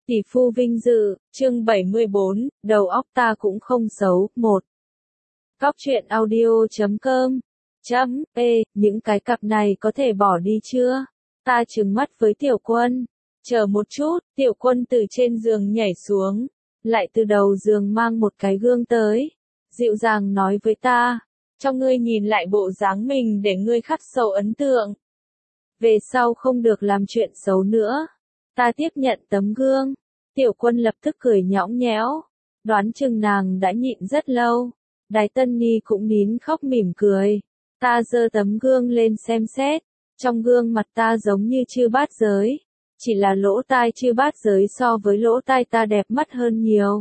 Tỷ phu vinh dự, chương 74, đầu óc ta cũng không xấu, 1. Cóc truyện audio.com những cái cặp này có thể bỏ đi chưa? Ta trừng mắt với Tiểu Quân. Chờ một chút, Tiểu Quân từ trên giường nhảy xuống, lại từ đầu giường mang một cái gương tới. Dịu dàng nói với ta, cho ngươi nhìn lại bộ dáng mình để ngươi khắc sâu ấn tượng. Về sau không được làm chuyện xấu nữa. Ta tiếp nhận tấm gương. Tiểu Quân lập tức cười nhõng nhẽo. Đoán chừng nàng đã nhịn rất lâu. Đái Tân Ni cũng nín khóc mỉm cười. Ta giơ tấm gương lên xem xét. Trong gương mặt ta giống như chư bát giới. Chỉ là lỗ tai chư bát giới so với lỗ tai ta đẹp mắt hơn nhiều.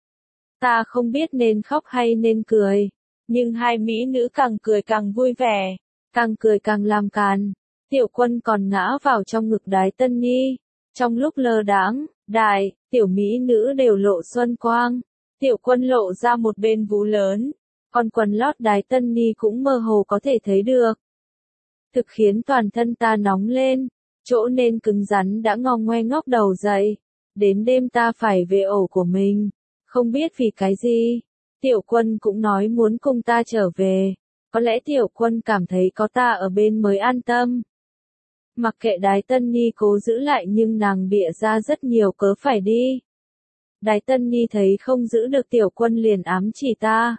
Ta không biết nên khóc hay nên cười. Nhưng hai mỹ nữ càng cười càng vui vẻ. Càng cười càng làm càn. Tiểu Quân còn ngã vào trong ngực Đái Tân Ni. Trong lúc lơ đãng, tiểu mỹ nữ đều lộ xuân quang. Tiểu Quân lộ ra một bên vú lớn. Còn quần lót Đái Tân Ni cũng mơ hồ có thể thấy được. Thực khiến toàn thân ta nóng lên. Chỗ nên cứng rắn đã ngong ngoe ngóc đầu dậy. Đến đêm ta phải về ổ của mình. Không biết vì cái gì. Tiểu Quân cũng nói muốn cùng ta trở về. Có lẽ Tiểu Quân cảm thấy có ta ở bên mới an tâm. Mặc kệ Đái Tân Ni cố giữ lại nhưng nàng bịa ra rất nhiều cớ phải đi. Đái Tân Ni thấy không giữ được Tiểu Quân liền ám chỉ ta.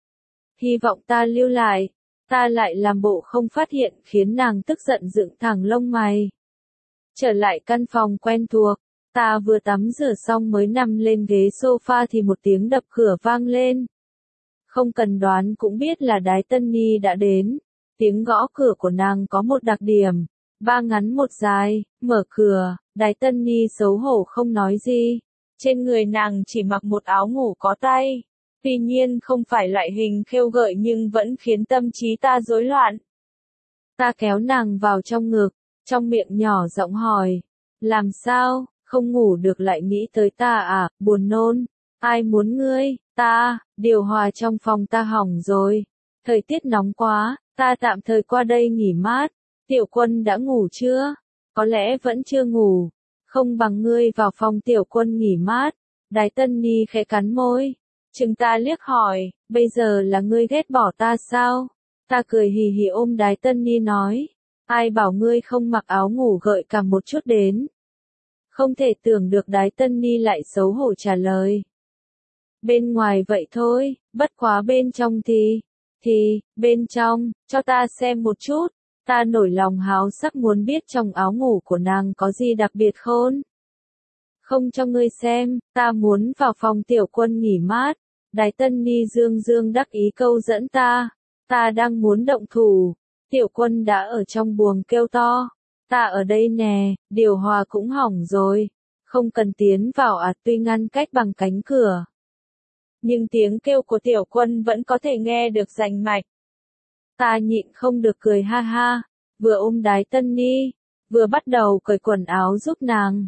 Hy vọng ta lưu lại. Ta lại làm bộ không phát hiện khiến nàng tức giận dựng thẳng lông mày. Trở lại căn phòng quen thuộc. Ta vừa tắm rửa xong mới nằm lên ghế sofa thì một tiếng đập cửa vang lên. Không cần đoán cũng biết là Đái Tân Ni đã đến. Tiếng gõ cửa của nàng có một đặc điểm. Ba ngắn một dài, mở cửa, Đái Tân Ni xấu hổ không nói gì. Trên người nàng chỉ mặc một áo ngủ có tay. Tuy nhiên không phải loại hình khêu gợi nhưng vẫn khiến tâm trí ta rối loạn. Ta kéo nàng vào trong ngực, trong miệng nhỏ giọng hỏi. Làm sao, không ngủ được lại nghĩ tới ta à, buồn nôn. Ai muốn ngươi, ta, điều hòa trong phòng ta hỏng rồi. Thời tiết nóng quá, ta tạm thời qua đây nghỉ mát. Tiểu Quân đã ngủ chưa? Có lẽ vẫn chưa ngủ. Không bằng ngươi vào phòng Tiểu Quân nghỉ mát. Đái Tân Ni khẽ cắn môi. Chừng ta liếc hỏi, bây giờ là ngươi ghét bỏ ta sao? Ta cười hì hì ôm Đái Tân Ni nói. Ai bảo ngươi không mặc áo ngủ gợi cảm một chút đến? Không thể tưởng được Đái Tân Ni lại xấu hổ trả lời. Bên ngoài vậy thôi, bất quá bên trong bên trong, cho ta xem một chút. Ta nổi lòng háo sắc muốn biết trong áo ngủ của nàng có gì đặc biệt khôn. Không cho ngươi xem, ta muốn vào phòng Tiểu Quân nghỉ mát. Đái Tân Ni dương dương đắc ý câu dẫn ta. Ta đang muốn động thủ. Tiểu Quân đã ở trong buồng kêu to. Ta ở đây nè, điều hòa cũng hỏng rồi. Không cần tiến vào à, tuy ngăn cách bằng cánh cửa. Nhưng tiếng kêu của Tiểu Quân vẫn có thể nghe được rành mạch. Ta nhịn không được cười ha ha, vừa ôm Đái Tân Ni, vừa bắt đầu cởi quần áo giúp nàng.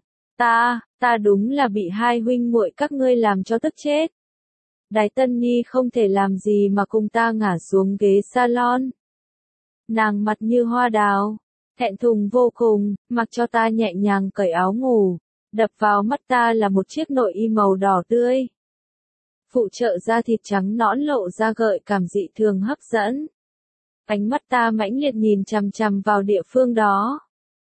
Ta đúng là bị hai huynh muội các ngươi làm cho tức chết. Đái Tân Ni không thể làm gì mà cùng ta ngả xuống ghế salon. Nàng mặt như hoa đào, thẹn thùng vô cùng, mặc cho ta nhẹ nhàng cởi áo ngủ. Đập vào mắt ta là một chiếc nội y màu đỏ tươi. Phụ trợ da thịt trắng nõn lộ ra gợi cảm dị thường hấp dẫn. Ánh mắt ta mãnh liệt nhìn chằm chằm vào địa phương đó.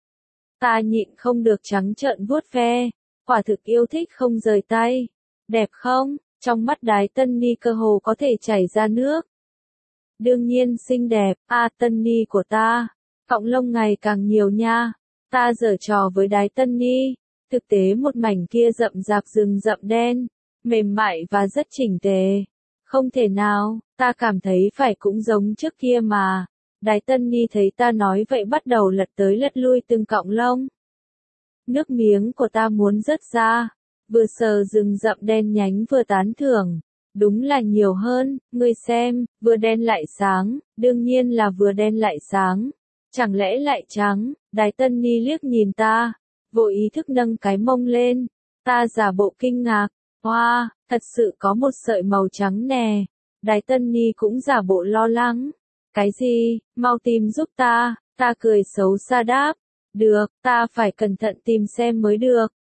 Ta nhịn không được trắng trợn vuốt ve, quả thực yêu thích không rời tay. Đẹp không? Trong mắt Đái Tân Ni cơ hồ có thể chảy ra nước. Đương nhiên xinh đẹp, Tân Ni của ta. Cọng lông ngày càng nhiều nha. Ta giở trò với Đái Tân Ni. Thực tế một mảnh kia rậm rạp rừng rậm đen, mềm mại và rất chỉnh tề. Không thể nào, ta cảm thấy phải cũng giống trước kia mà. Đái Tân Ni thấy ta nói vậy bắt đầu lật tới lật lui từng cọng lông. Nước miếng của ta muốn rớt ra. Vừa sờ rừng rậm đen nhánh vừa tán thưởng. Đúng là nhiều hơn, ngươi xem, vừa đen lại sáng, đương nhiên là vừa đen lại sáng. Chẳng lẽ lại trắng? Đái Tân Ni liếc nhìn ta, vô ý thức nâng cái mông lên. Ta giả bộ kinh ngạc. Wow, thật sự có một sợi màu trắng nè. Đái Tân Ni cũng giả bộ lo lắng. Cái gì, mau tìm giúp ta. Ta cười xấu xa đáp. Được, ta phải cẩn thận tìm xem mới được.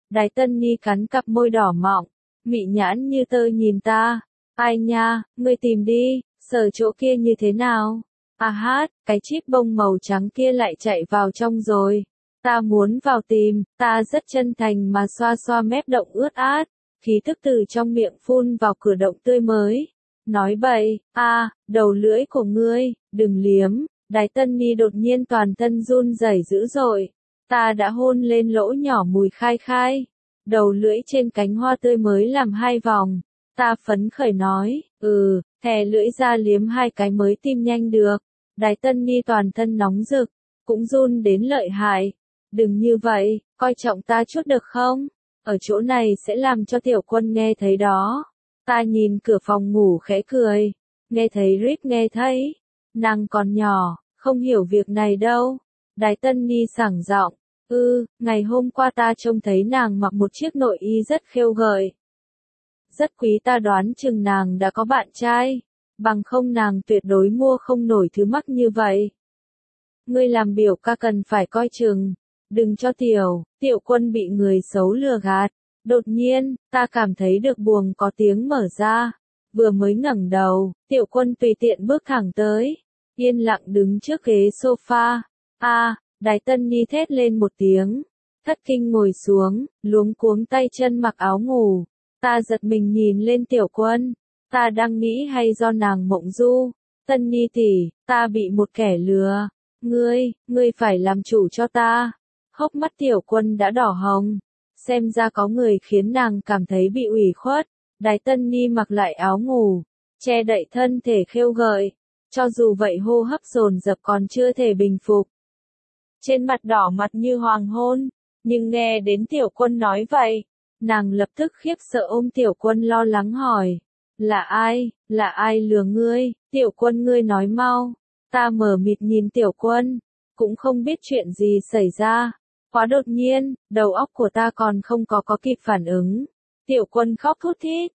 Đái Tân Ni cắn cặp môi đỏ mọng, mị nhãn như tơ nhìn ta. Ai nha, ngươi tìm đi, sờ chỗ kia như thế nào? À hát, cái chip bông màu trắng kia lại chạy vào trong rồi. Ta muốn vào tìm, ta rất chân thành mà xoa xoa mép động ướt át, khí thức từ trong miệng phun vào cửa động tươi mới. Nói bậy, đầu lưỡi của ngươi, đừng liếm. Đái Tân Ni đột nhiên toàn thân run rẩy dữ dội. Ta đã hôn lên lỗ nhỏ mùi khai khai. Đầu lưỡi trên cánh hoa tươi mới làm 2 vòng. Ta phấn khởi nói, thè lưỡi ra liếm 2 cái mới tim nhanh được. Đái Tân Ni toàn thân nóng rực, cũng run đến lợi hại. Đừng như vậy, coi trọng ta chút được không? Ở chỗ này sẽ làm cho tiểu quân nghe thấy đó. Ta nhìn cửa phòng ngủ khẽ cười. Nghe thấy Rip nghe thấy. Nàng còn nhỏ, không hiểu việc này đâu. Đái Tân Ni sảng giọng. Ngày hôm qua ta trông thấy nàng mặc một chiếc nội y rất khêu gợi. Rất quý, ta đoán chừng nàng đã có bạn trai. Bằng không nàng tuyệt đối mua không nổi thứ mắc như vậy. Ngươi làm biểu ca cần phải coi chừng. Đừng cho tiểu quân bị người xấu lừa gạt. Đột nhiên, ta cảm thấy được buồng có tiếng mở ra. Vừa mới ngẩng đầu, tiểu quân tùy tiện bước thẳng tới. Yên lặng đứng trước ghế sofa. Đái Tân Ni thét lên một tiếng. Thất kinh ngồi xuống, luống cuống tay chân mặc áo ngủ. Ta giật mình nhìn lên tiểu quân. Ta đang nghĩ hay do nàng mộng du. Tân Ni tỷ, ta bị một kẻ lừa. Ngươi phải làm chủ cho ta. Hốc mắt tiểu quân đã đỏ hồng. Xem ra có người khiến nàng cảm thấy bị ủy khuất. Đái Tân Ni mặc lại áo ngủ, che đậy thân thể khêu gợi. Cho dù vậy hô hấp dồn dập còn chưa thể bình phục. Trên mặt đỏ mặt như hoàng hôn. Nhưng nghe đến tiểu quân nói vậy, nàng lập tức khiếp sợ ôm tiểu quân lo lắng hỏi. Là ai lừa ngươi? Tiểu quân ngươi nói mau. Ta mờ mịt nhìn tiểu quân, cũng không biết chuyện gì xảy ra. Quá đột nhiên, đầu óc của ta còn không có kịp phản ứng. Tiểu quân khóc thút thít.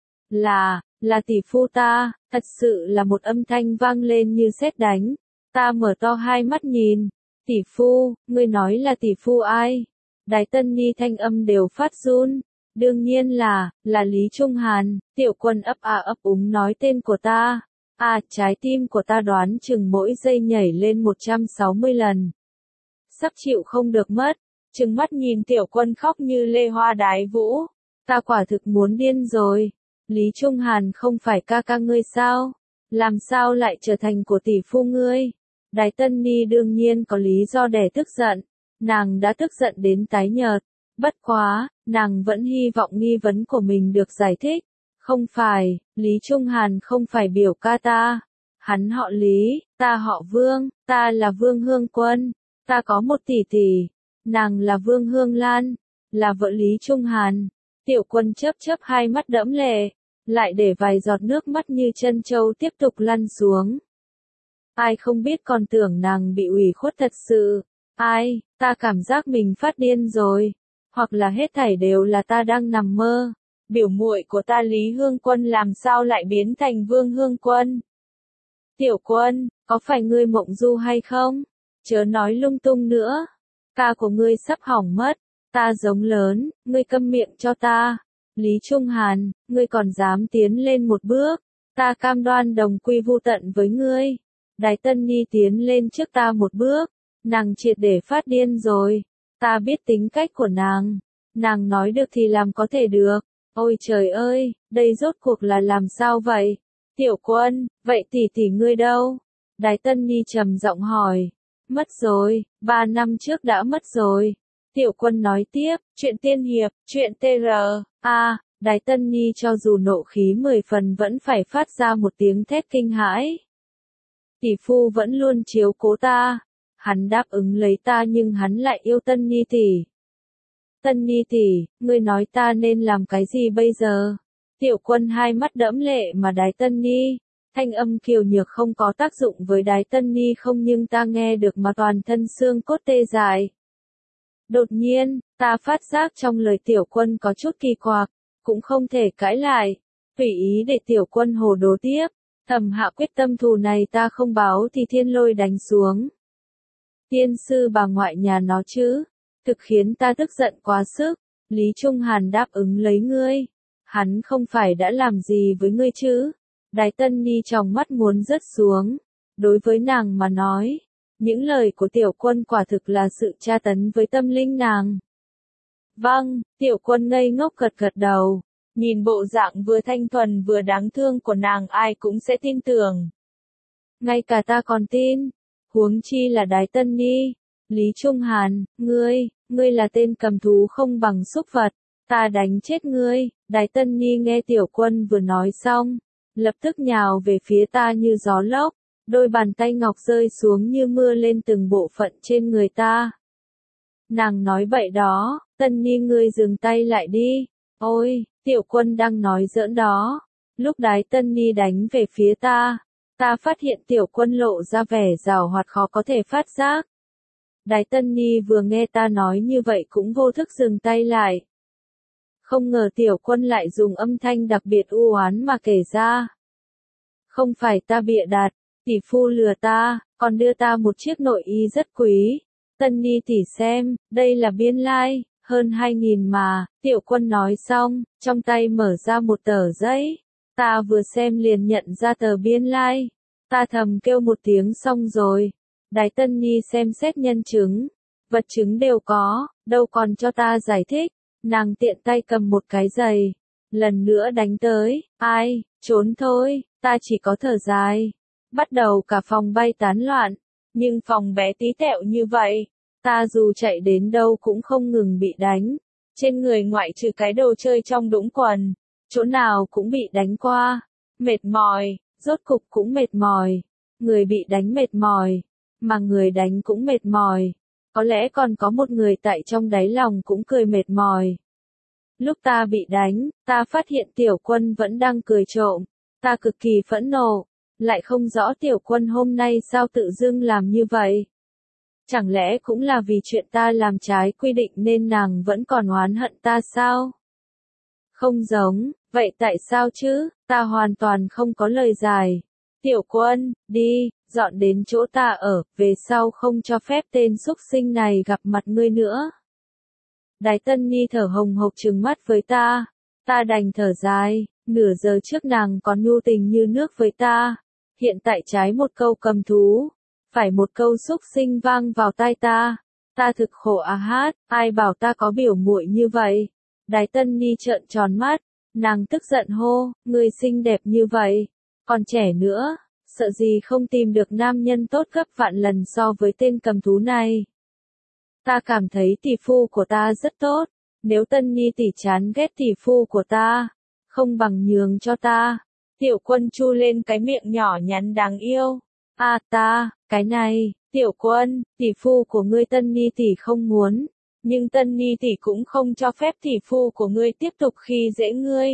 Là tỷ phu ta, thật sự là một âm thanh vang lên như sét đánh. Ta mở to hai mắt nhìn. Tỷ phu, ngươi nói là tỷ phu ai? Đái Tân Ni thanh âm đều phát run. Đương nhiên là Lý Trung Hàn. Tiểu quân ấp úng nói tên của ta. Trái tim của ta đoán chừng mỗi giây nhảy lên 160 lần. Sắp chịu không được mất. Trừng mắt nhìn tiểu quân khóc như lê hoa đái vũ. Ta quả thực muốn điên rồi. Lý Trung Hàn không phải ca ca ngươi sao? Làm sao lại trở thành của tỷ phu ngươi? Đái Tân Ni đương nhiên có lý do để tức giận. Nàng đã tức giận đến tái nhợt. Bất quá, nàng vẫn hy vọng nghi vấn của mình được giải thích. Không phải, Lý Trung Hàn không phải biểu ca ta. Hắn họ Lý, ta họ Vương, ta là Vương Hương Quân. Ta có một tỷ tỷ. Nàng là Vương Hương Lan, là vợ Lý Trung Hàn. Tiểu quân chớp hai mắt đẫm lệ, lại để vài giọt nước mắt như chân trâu tiếp tục lăn xuống. Ai không biết còn tưởng nàng bị ủy khuất thật sự. Ta cảm giác mình phát điên rồi. Hoặc là hết thảy đều là ta đang nằm mơ. Biểu muội của ta Lý Hương Quân làm sao lại biến thành Vương Hương Quân? Tiểu quân, có phải ngươi mộng du hay không? Chớ nói lung tung nữa. Ca của ngươi sắp hỏng mất. Ta giống lớn, ngươi câm miệng cho ta. Lý Trung Hàn, ngươi còn dám tiến lên một bước. Ta cam đoan đồng quy vu tận với ngươi. Đái Tân Ni tiến lên trước ta một bước. Nàng triệt để phát điên rồi. Ta biết tính cách của nàng. Nàng nói được thì làm có thể được. Ôi trời ơi, đây rốt cuộc là làm sao vậy? Tiểu quân, vậy tỷ ngươi đâu? Đái Tân Ni trầm giọng hỏi. Mất rồi, 3 năm trước đã mất rồi. Tiểu quân nói tiếp, chuyện tiên hiệp, chuyện TR. Đái Tân Ni cho dù nộ khí 10 phần vẫn phải phát ra một tiếng thét kinh hãi. Tỷ phu vẫn luôn chiếu cố ta. Hắn đáp ứng lấy ta nhưng hắn lại yêu Tân Ni tỷ. Tân Ni tỷ, ngươi nói ta nên làm cái gì bây giờ? Tiểu quân hai mắt đẫm lệ mà Đái Tân Ni. Thanh âm kiều nhược không có tác dụng với Đái Tân Ni không nhưng ta nghe được mà toàn thân xương cốt tê dại. Đột nhiên, ta phát giác trong lời tiểu quân có chút kỳ quặc, cũng không thể cãi lại. Tùy ý để tiểu quân hồ đồ tiếp, thầm hạ quyết tâm thù này ta không báo thì thiên lôi đánh xuống. Tiên sư bà ngoại nhà nó chứ, thực khiến ta tức giận quá sức. Lý Trung Hàn đáp ứng lấy ngươi. Hắn không phải đã làm gì với ngươi chứ? Đái Tân Ni tròng mắt muốn rớt xuống. Đối với nàng mà nói, những lời của Tiểu Quân quả thực là sự tra tấn với tâm linh nàng. Vâng, Tiểu Quân ngây ngốc gật gật đầu. Nhìn bộ dạng vừa thanh thuần vừa đáng thương của nàng ai cũng sẽ tin tưởng. Ngay cả ta còn tin. Huống chi là Đái Tân Ni. Lý Trung Hàn, ngươi là tên cầm thú không bằng súc vật. Ta đánh chết ngươi. Đái Tân Ni nghe Tiểu Quân vừa nói xong, lập tức nhào về phía ta như gió lốc. Đôi bàn tay ngọc rơi xuống như mưa lên từng bộ phận trên người ta. Nàng nói bậy đó, Tân Ni ngươi dừng tay lại đi. Ôi, Tiểu Quân đang nói giỡn đó. Lúc Đái Tân Ni đánh về phía ta, ta phát hiện Tiểu Quân lộ ra vẻ giảo hoạt khó có thể phát giác. Đái Tân Ni vừa nghe ta nói như vậy cũng vô thức dừng tay lại. Không ngờ Tiểu Quân lại dùng âm thanh đặc biệt u oán mà kể ra. Không phải ta bịa đặt, tỷ phu lừa ta, còn đưa ta một chiếc nội y rất quý. Tân Ni tỷ xem, đây là biên lai, hơn 2.000 mà. Tiểu Quân nói xong, trong tay mở ra một tờ giấy. Ta vừa xem liền nhận ra tờ biên lai. Ta thầm kêu một tiếng xong rồi. Đái Tân Ni xem xét nhân chứng. Vật chứng đều có, đâu còn cho ta giải thích. Nàng tiện tay cầm một cái giày. Lần nữa đánh tới, ai, trốn thôi, ta chỉ có thở dài. Bắt đầu cả phòng bay tán loạn. Nhưng phòng bé tí tẹo như vậy, ta dù chạy đến đâu cũng không ngừng bị đánh. Trên người ngoại trừ cái đồ chơi trong đũng quần, chỗ nào cũng bị đánh qua. Mệt mỏi, rốt cục cũng mệt mỏi. Người bị đánh mệt mỏi, mà người đánh cũng mệt mỏi. Có lẽ còn có một người tại trong đáy lòng cũng cười mệt mỏi. Lúc ta bị đánh, ta phát hiện Tiểu Quân vẫn đang cười trộm. Ta cực kỳ phẫn nộ. Lại không rõ Tiểu Quân hôm nay sao tự dưng làm như vậy. Chẳng lẽ cũng là vì chuyện ta làm trái quy định nên nàng vẫn còn oán hận ta sao? Không giống, vậy tại sao chứ? Ta hoàn toàn không có lời giải. Tiểu Quân, đi, dọn đến chỗ ta ở, về sau không cho phép tên xúc sinh này gặp mặt ngươi nữa. Đái Tân Ni thở hồng hộc trừng mắt với ta. Ta đành thở dài, nửa giờ trước nàng còn nhu tình như nước với ta. Hiện tại trái một câu cầm thú, phải một câu xúc sinh vang vào tai ta. Ta thực khổ à hát, ai bảo ta có biểu muội như vậy. Đái Tân Ni trợn tròn mắt, nàng tức giận hô, ngươi xinh đẹp như vậy, còn trẻ nữa, sợ gì không tìm được nam nhân tốt gấp vạn lần so với tên cầm thú này. Ta cảm thấy tỷ phu của ta rất tốt, nếu Tân Ni tỷ chán ghét tỷ phu của ta, không bằng nhường cho ta. Tiểu Quân chu lên cái miệng nhỏ nhắn đáng yêu. À ta, cái này, Tiểu Quân, tỷ phu của ngươi Tân Ni tỷ không muốn, nhưng Tân Ni tỷ cũng không cho phép tỷ phu của ngươi tiếp tục khi dễ ngươi.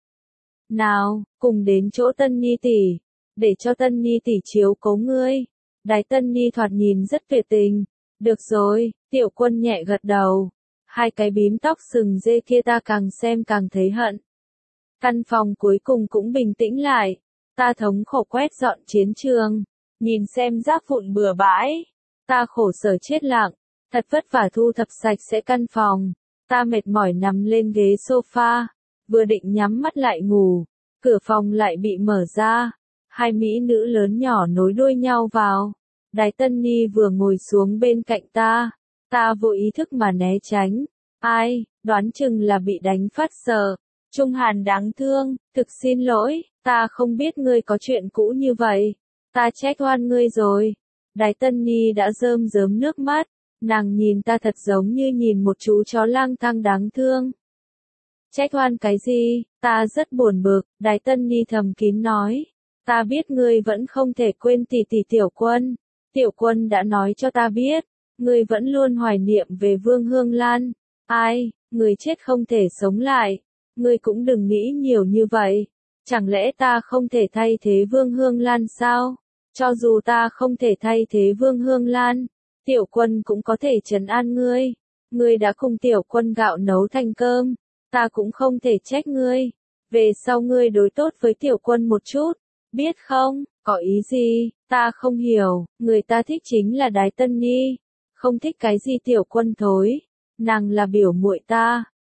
Nào, cùng đến chỗ Tân Ni tỷ, để cho Tân Ni tỷ chiếu cố ngươi. Đái Tân Ni thoạt nhìn rất tuyệt tình. Được rồi, Tiểu Quân nhẹ gật đầu. Hai cái bím tóc sừng dê kia ta càng xem càng thấy hận. Căn phòng cuối cùng cũng bình tĩnh lại. Ta thống khổ quét dọn chiến trường. Nhìn xem rác vụn bừa bãi. Ta khổ sở chết lặng. Thật vất vả thu thập sạch sẽ căn phòng. Ta mệt mỏi nằm lên ghế sofa. Vừa định nhắm mắt lại ngủ. Cửa phòng lại bị mở ra. Hai mỹ nữ lớn nhỏ nối đuôi nhau vào. Đái Tân Ni vừa ngồi xuống bên cạnh ta. Ta vô ý thức mà né tránh. Ai, đoán chừng là bị đánh phát sợ. Trung Hàn đáng thương, thực xin lỗi, ta không biết ngươi có chuyện cũ như vậy. Ta trách oan ngươi rồi. Đái Tân Ni đã rơm rớm nước mắt. Nàng nhìn ta thật giống như nhìn một chú chó lang thang đáng thương. Trách oan cái gì? Ta rất buồn bực. Đái Tân Ni thầm kín nói. Ta biết ngươi vẫn không thể quên tỷ tỷ Tiểu Quân. Tiểu Quân đã nói cho ta biết, ngươi vẫn luôn hoài niệm về Vương Hương Lan. Ai, người chết không thể sống lại. Ngươi cũng đừng nghĩ nhiều như vậy. Chẳng lẽ ta không thể thay thế Vương Hương Lan sao? Cho dù ta không thể thay thế Vương Hương Lan, Tiểu Quân cũng có thể trấn an ngươi. Ngươi đã cùng Tiểu Quân gạo nấu thành cơm. Ta cũng không thể trách ngươi. Về sau ngươi đối tốt với Tiểu Quân một chút. Biết không, có ý gì, ta không hiểu, người ta thích chính là Đái Tân Ni, không thích cái gì Tiểu Quân thối, nàng là biểu muội ta,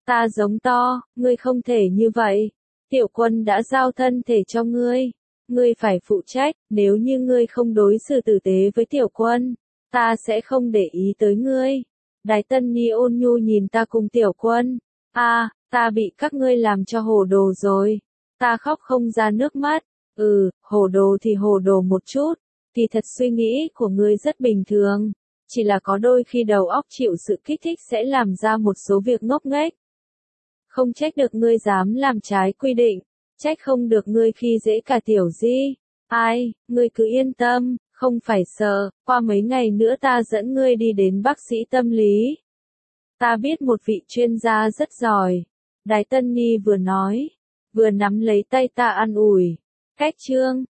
Ta giống to, ngươi không thể như vậy. Tiểu Quân đã giao thân thể cho ngươi. Ngươi phải phụ trách, nếu như ngươi không đối xử tử tế với Tiểu Quân, ta sẽ không để ý tới ngươi. Đái Tân Ni ôn nhu nhìn ta cùng Tiểu Quân. Ta bị các ngươi làm cho hồ đồ rồi. Ta khóc không ra nước mắt. Hồ đồ thì hồ đồ một chút. Kỳ thật suy nghĩ của ngươi rất bình thường. Chỉ là có đôi khi đầu óc chịu sự kích thích sẽ làm ra một số việc ngốc nghếch. Không trách được ngươi dám làm trái quy định. Trách không được ngươi khi dễ cả Tiểu Di. Ngươi cứ yên tâm, không phải sợ, qua mấy ngày nữa ta dẫn ngươi đi đến bác sĩ tâm lý. Ta biết một vị chuyên gia rất giỏi. Đái Tân Ni vừa nói, vừa nắm lấy tay ta an ủi. Cách chương